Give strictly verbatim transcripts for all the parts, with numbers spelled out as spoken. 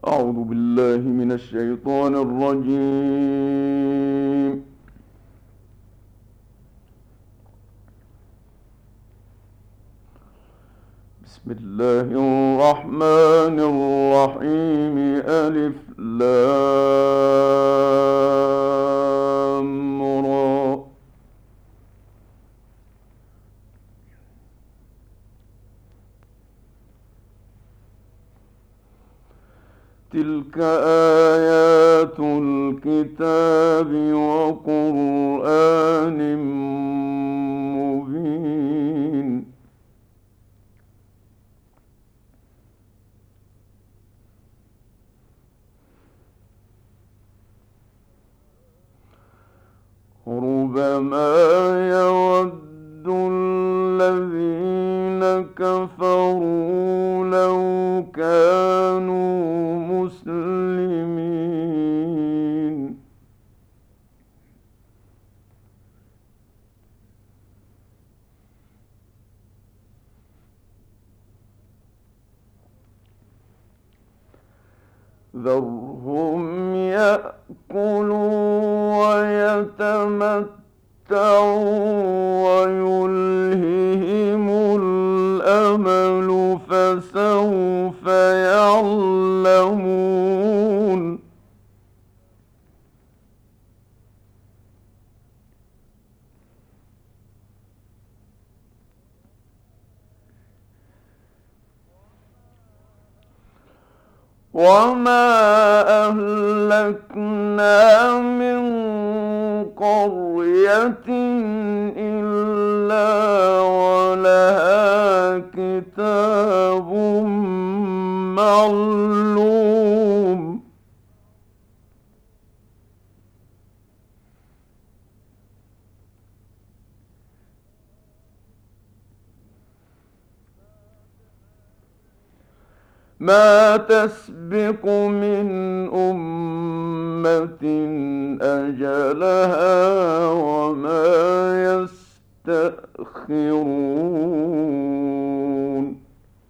أعوذ بالله من الشيطان الرجيم. بسم الله الرحمن الرحيم. ألف لام را. تلك آيات الكتاب وقرآن مبين. ربما يود الذين كفروا لو كانوا مسلمين. ذرهم يأكلوا ويتمتعوا ويلههم الأمل فسوف يعلمون. وما أهلكنا من قرية إلا ولها كتاب معلوم. ما تسبق من أمة أجلها وما يستأخرون.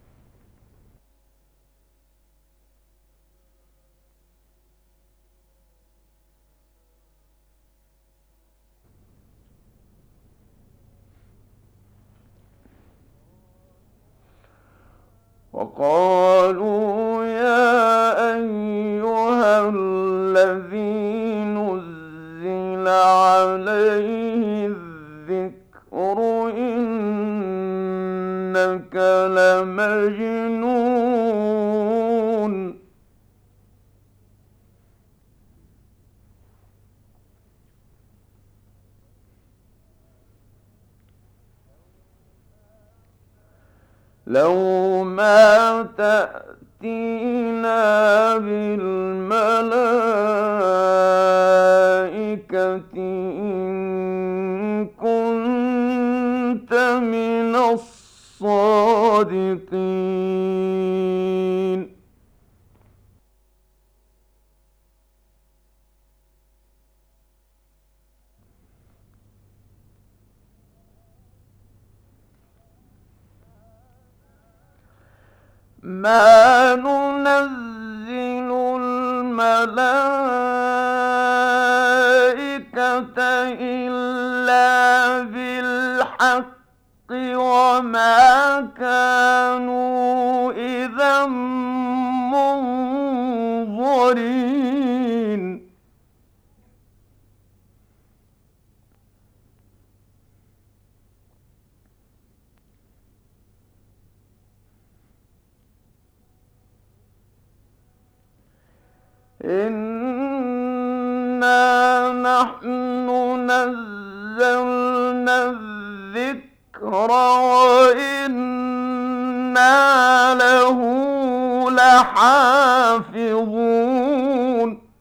وقالوا يا أيها الذي نزل عليه الذكر إنك لمجنون. لو ما تأتينا بالملائكة إن كنت من الصادقين. ما ننزل الملائكة إلا بالحق وما كانوا إذا منظرين. إنا نحن نزلنا الذكر وإنا له لحافظون.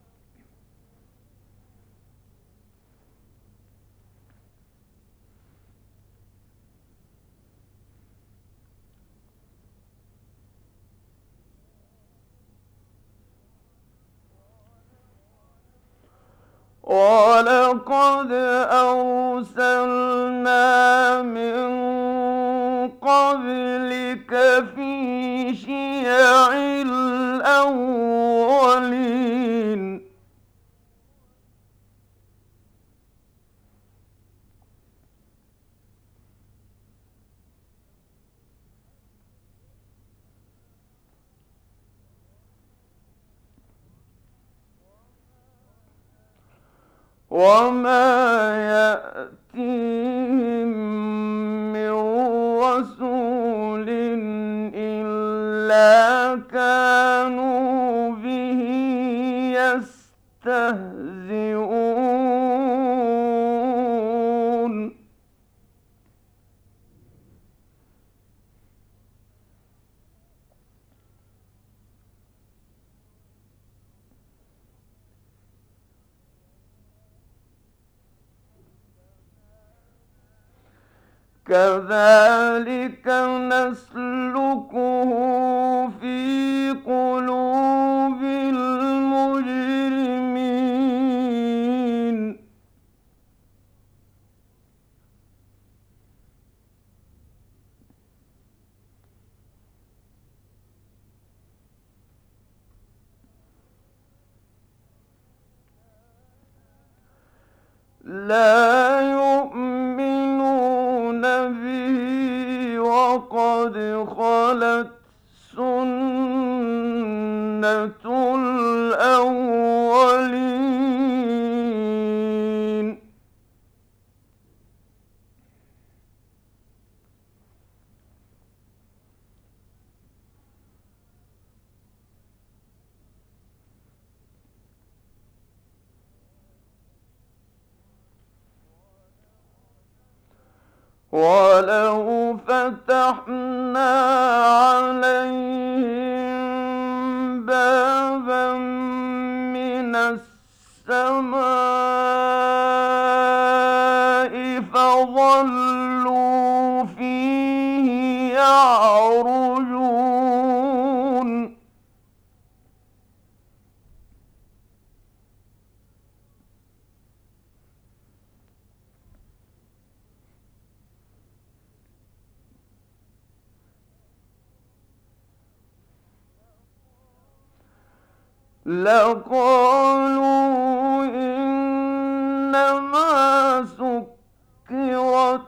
ولقد أرسلنا من قبلك في شيع الأولين وما يأتيهم من رسول إلا كانوا به يستهزئون كذلك نسلكه في قلوب المجرمين لا يؤمنون به وقد خلت سنة الأولين ولو فتحنا عليهم بابا من السماء فظلوا فيه يعرجون لقالوا إنما سكرت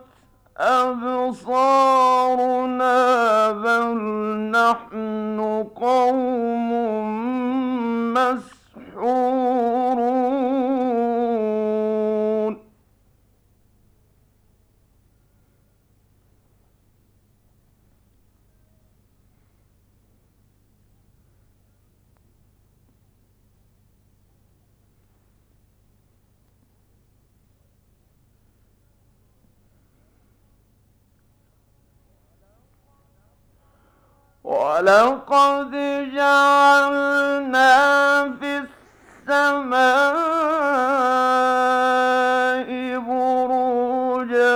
أبصارنا بل نحن قوم مسحورون ولقد جعلنا في السماء بروجا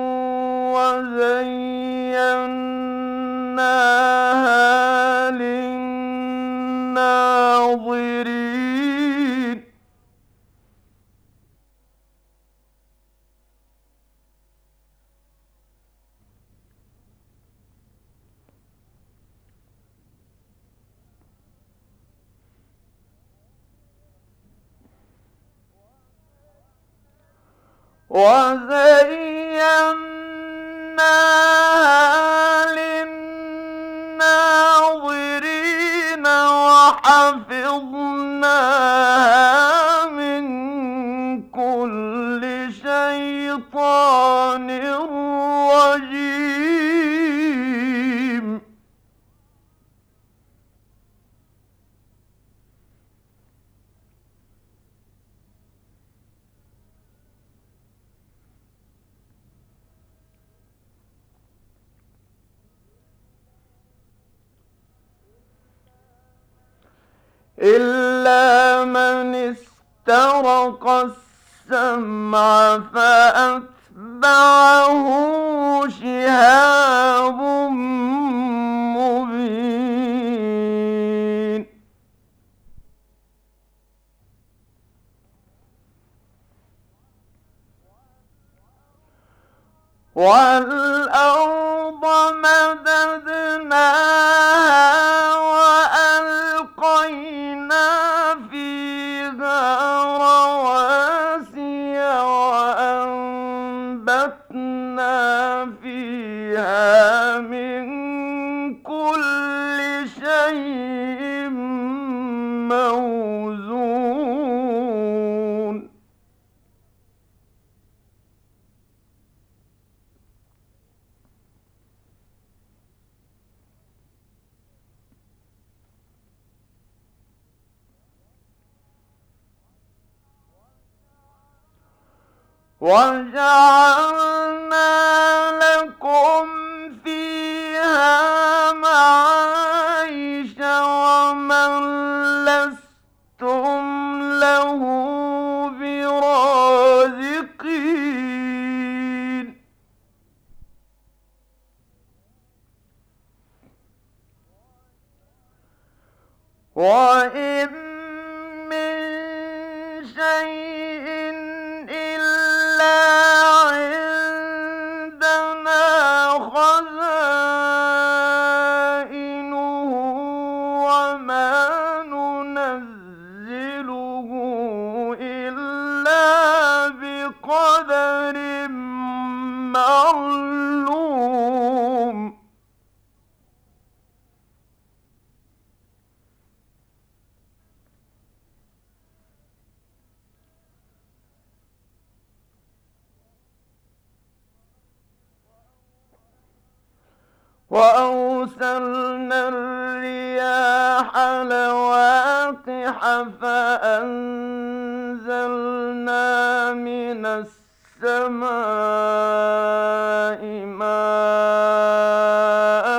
وزيناها للناظرين وزيناها للناظرين وحفظناها من كل شيطان رجيم إلا من استرق السمع فأتبعه شهاب مبين والأرض مددناها وألقينا فيها رواسي وأنبتنا فيها من كل شيء موزون وجعلنا لكم فيها معايش ومن لستم له برازقين وإن من شيء إلا عندنا خزائنه وما ننزله إلا بقدر معلوم وأرسلنا الرياح لواقح فأنزلنا من السماء ماء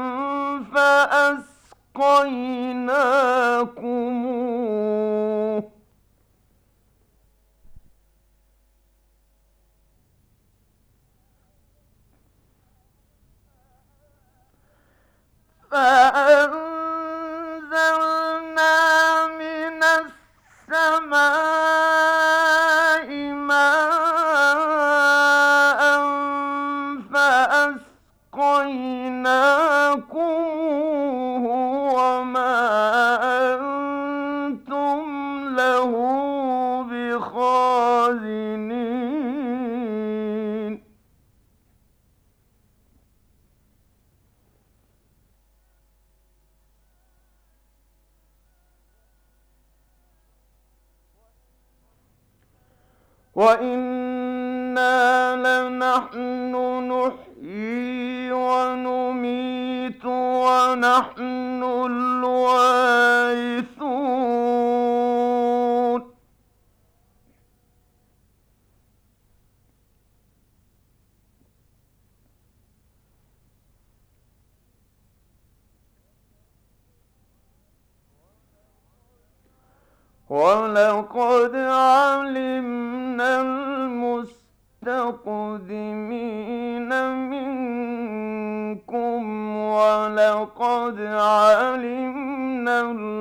فأسقيناكموه فأنزلنا من السماء ماء فأسقيناكموه وما أنتم له بخازنين وَإِنَّا لَنَحْنُ نُحْيِي وَنُمِيتُ وَنَحْنُ الْوَارِثُونَ وَلَقَدْ عَلِمْنَا الْمُسْتَقْدِمِينَ مِنكُمْ وَلَقَدْ عَلِمْنَا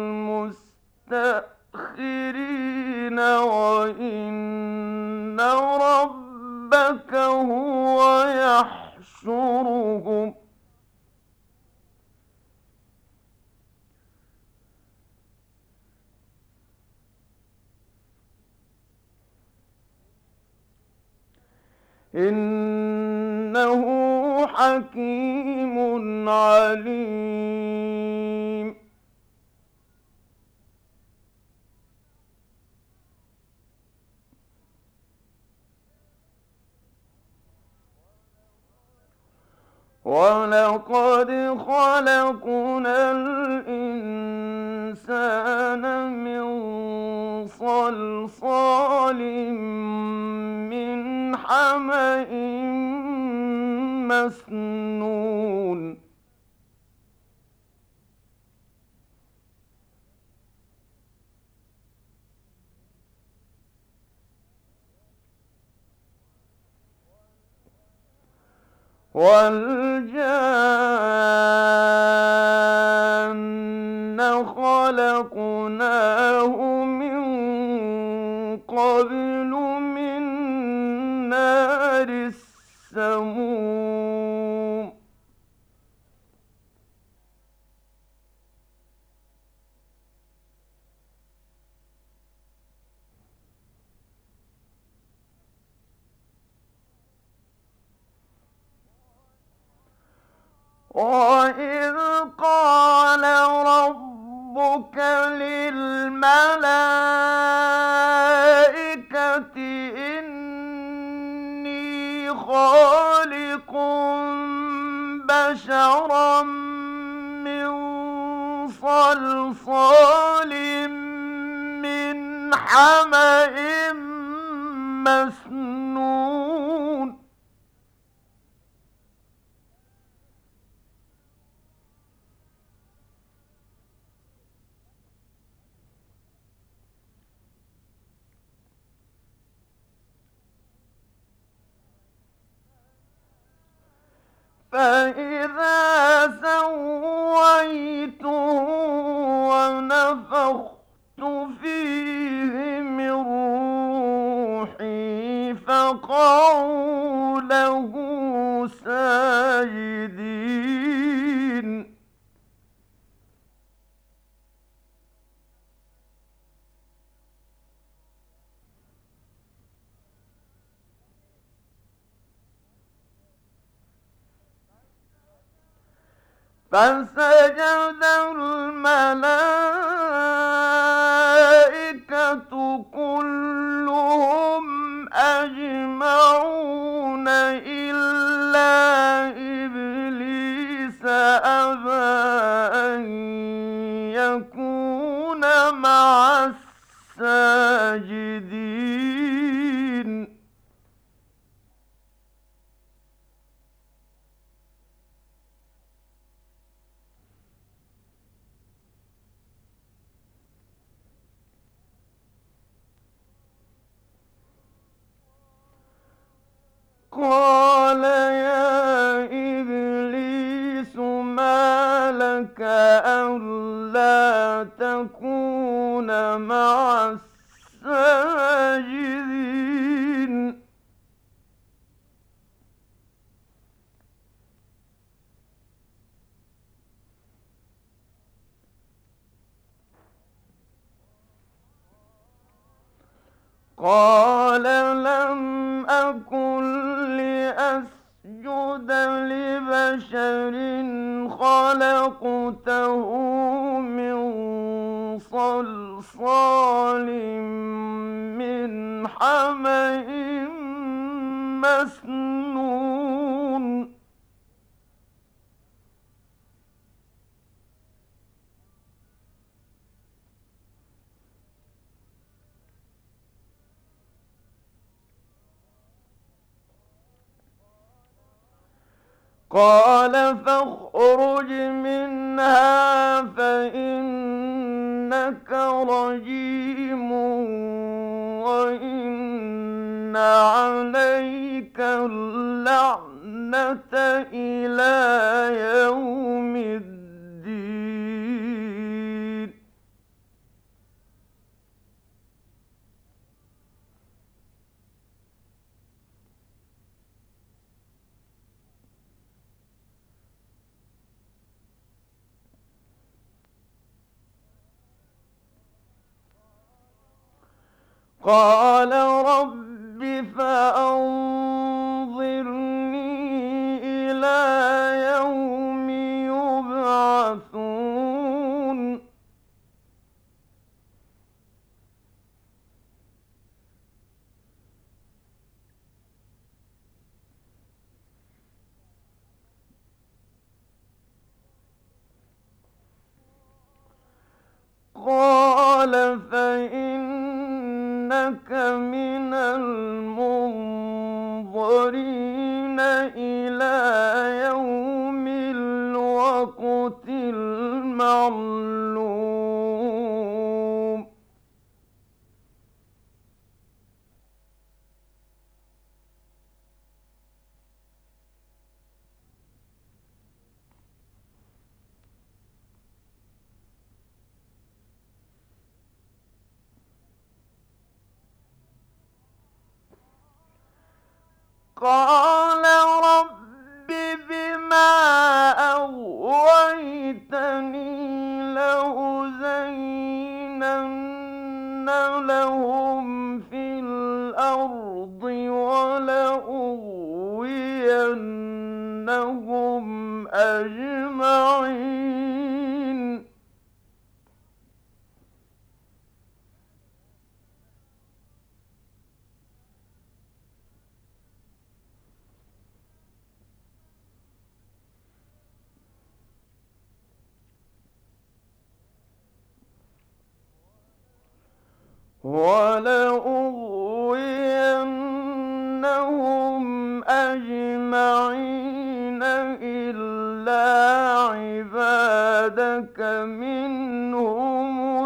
الْمُسْتَأْخِرِينَ وَإِنَّ رَبَّكَ هُوَ يَحْشُرُهُمْ إِنَّهُ حَكِيمٌ عَلِيمٌ وَلَقَدْ خَلَقْنَا الْإِنسَانَ مِنْ صَلْصَالٍ مِّنْ حَمَإٍ مَّسْنُونٍ وَالْجَانَّ خَلَقْنَاهُ مِن قَبْلُ مِن نَّارِ السَّمُومِ وَإِذْ قَالَ رَبُّكَ لِلْمَلَائِكَةِ إِنِّي خَالِقٌ بَشَرًا مِّن صَلْصَالٍ مِّنْ حَمَإٍ مَّسْنُونٍ فإذا سويته ونفخت فيه من روحي فقعوا له ساجدين. فسجد الملائكة كلهم أجمعون إلا إبليس أبى أن يكون مع الساجدين. قال يا إبليس ما لك ألا تكون مع الساجدين. قال لم أكن لأسجد لبشر خلقته من صلصال من حمإ مسنون. قال فاخرج منها فإنك رجيم وإن عليك اللعنة إلى يوم الدين. قال رب فأنظرني إلى يوم يبعثون. قال فإنك من المنظرين إلى يوم الوقت المعلوم. قال رب بما أغويتني لأزينن لهم في الأرض ولأغوينهم أجمعين. ولأغوينهم أجمعين إلا عبادك منهم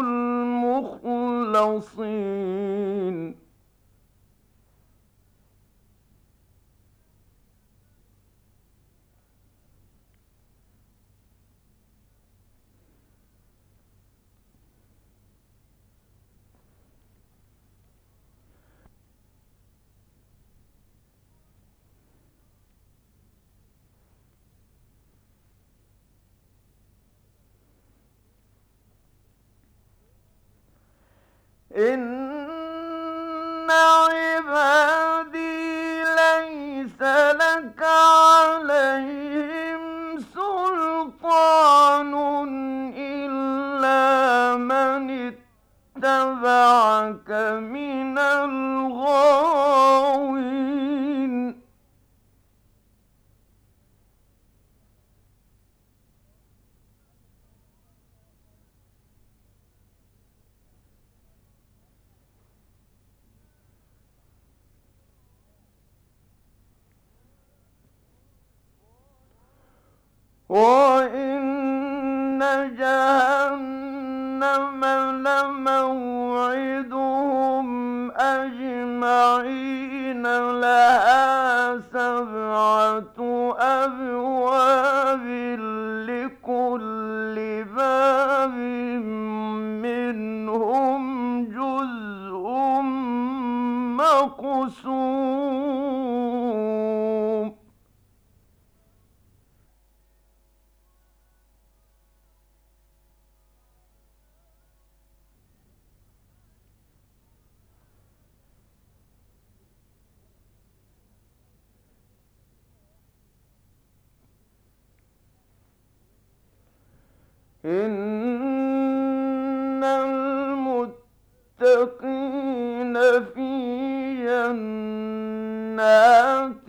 المخلصين. إن عبادي ليس لك عليهم سلطان إلا من اتبعك من الغاوين. وَإِنَّ جَهَنَّمَ لَمَوْعِدُهُمْ أَجْمَعِينَ لَهَا سَبْعَةُ أَبْوَابٍ لِكُلِّ بَابٍ مِّنْهُمْ جُزْءٌ مَّقْسُومٌ. إِنَّ الْمُتَّقِينَ فِي جَنَّاتٍ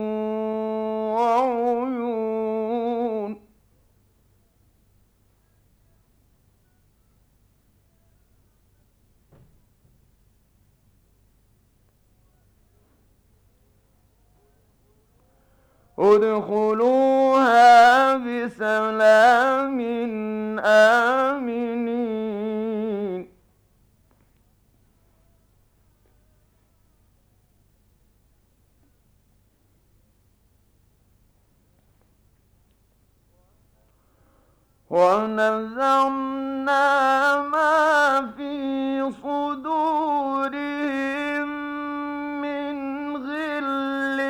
وَعُيُونٍ. ادْخُلُوهَا بِسَلَامٍ آمِنِينَ. وَنَزَعْنَا مَا فِي صُدُورِهِم مِّنْ غِلٍّ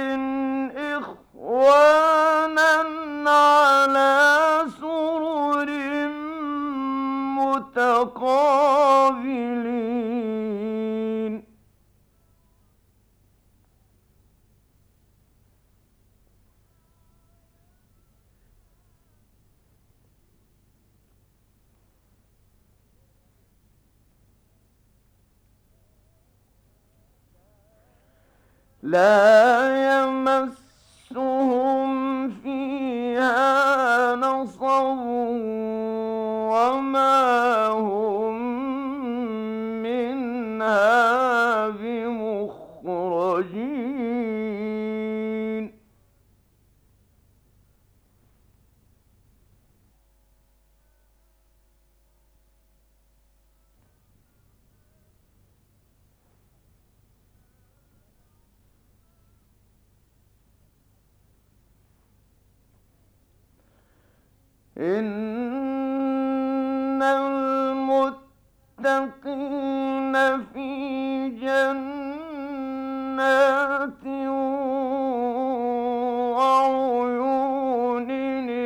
إِخْوَانًا عَلَىٰ سُرُرٍ مُّتَقَابِلِينَ. لَا يَمَسُّهُمْ فِيهَا نَصَبٌ وَمَا هُم مِّنْهَا بِمُخْرَجِينَ. إِنَّ الْمُتَّقِينَ فِي جَنَّاتٍ وَعُيُونٍ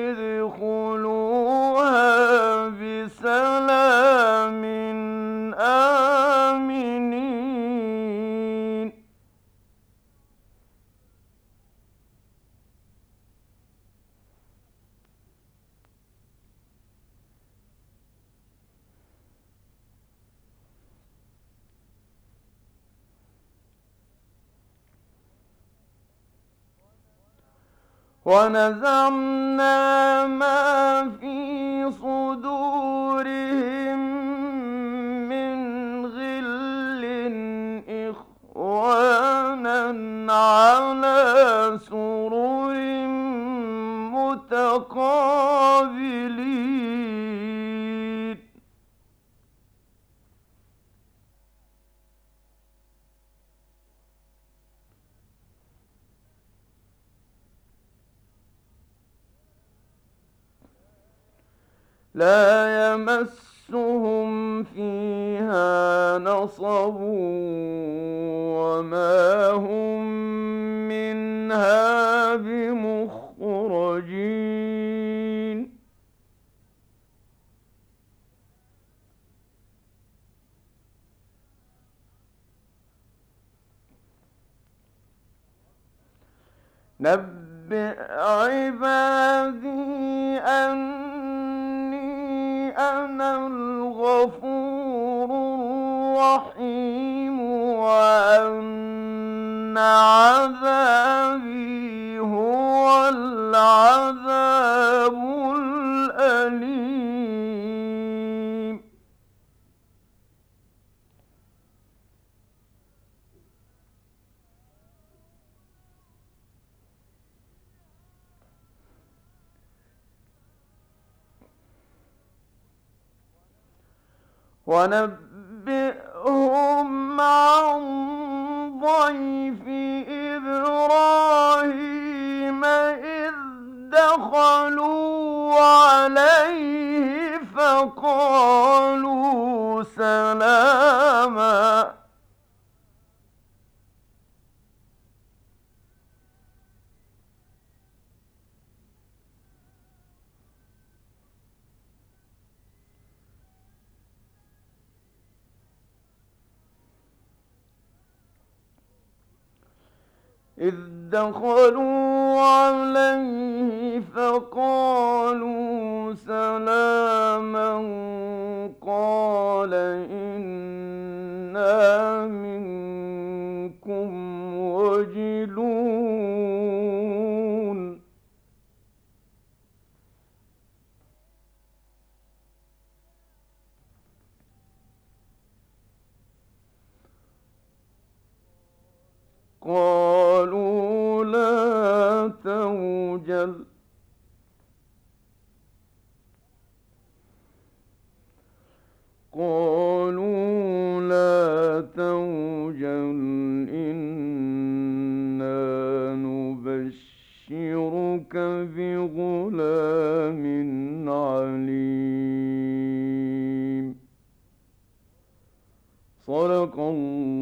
ادْخُلُوهَا بِسَلَامٍ آمِنِينَ. وَنَزَعْنَا مَا فِي صُدُورِهِم مِّنْ غِلٍّ إِخْوَانًا عَلَىٰ سُرُرٍ مُّتَقَابِلِينَ. لَا يَمَسُّهُمْ فِيهَا نَصَبٌ وَمَا هُم مِّنْهَا بِمُخْرَجِينَ. نبئ عبادي أني أنا الغفور الرحيم وأن عذابي هو العذاب الأليم ونبئهم عن ضيف إبراهيم إذ دخلوا عليه فقالوا سلاما إذ دخلوا عليه فقالوا سلاما قال إنا منكم وجلون قالوا لا توجل قالوا لا توجل إنا نبشرك بغلام عليم صدق الله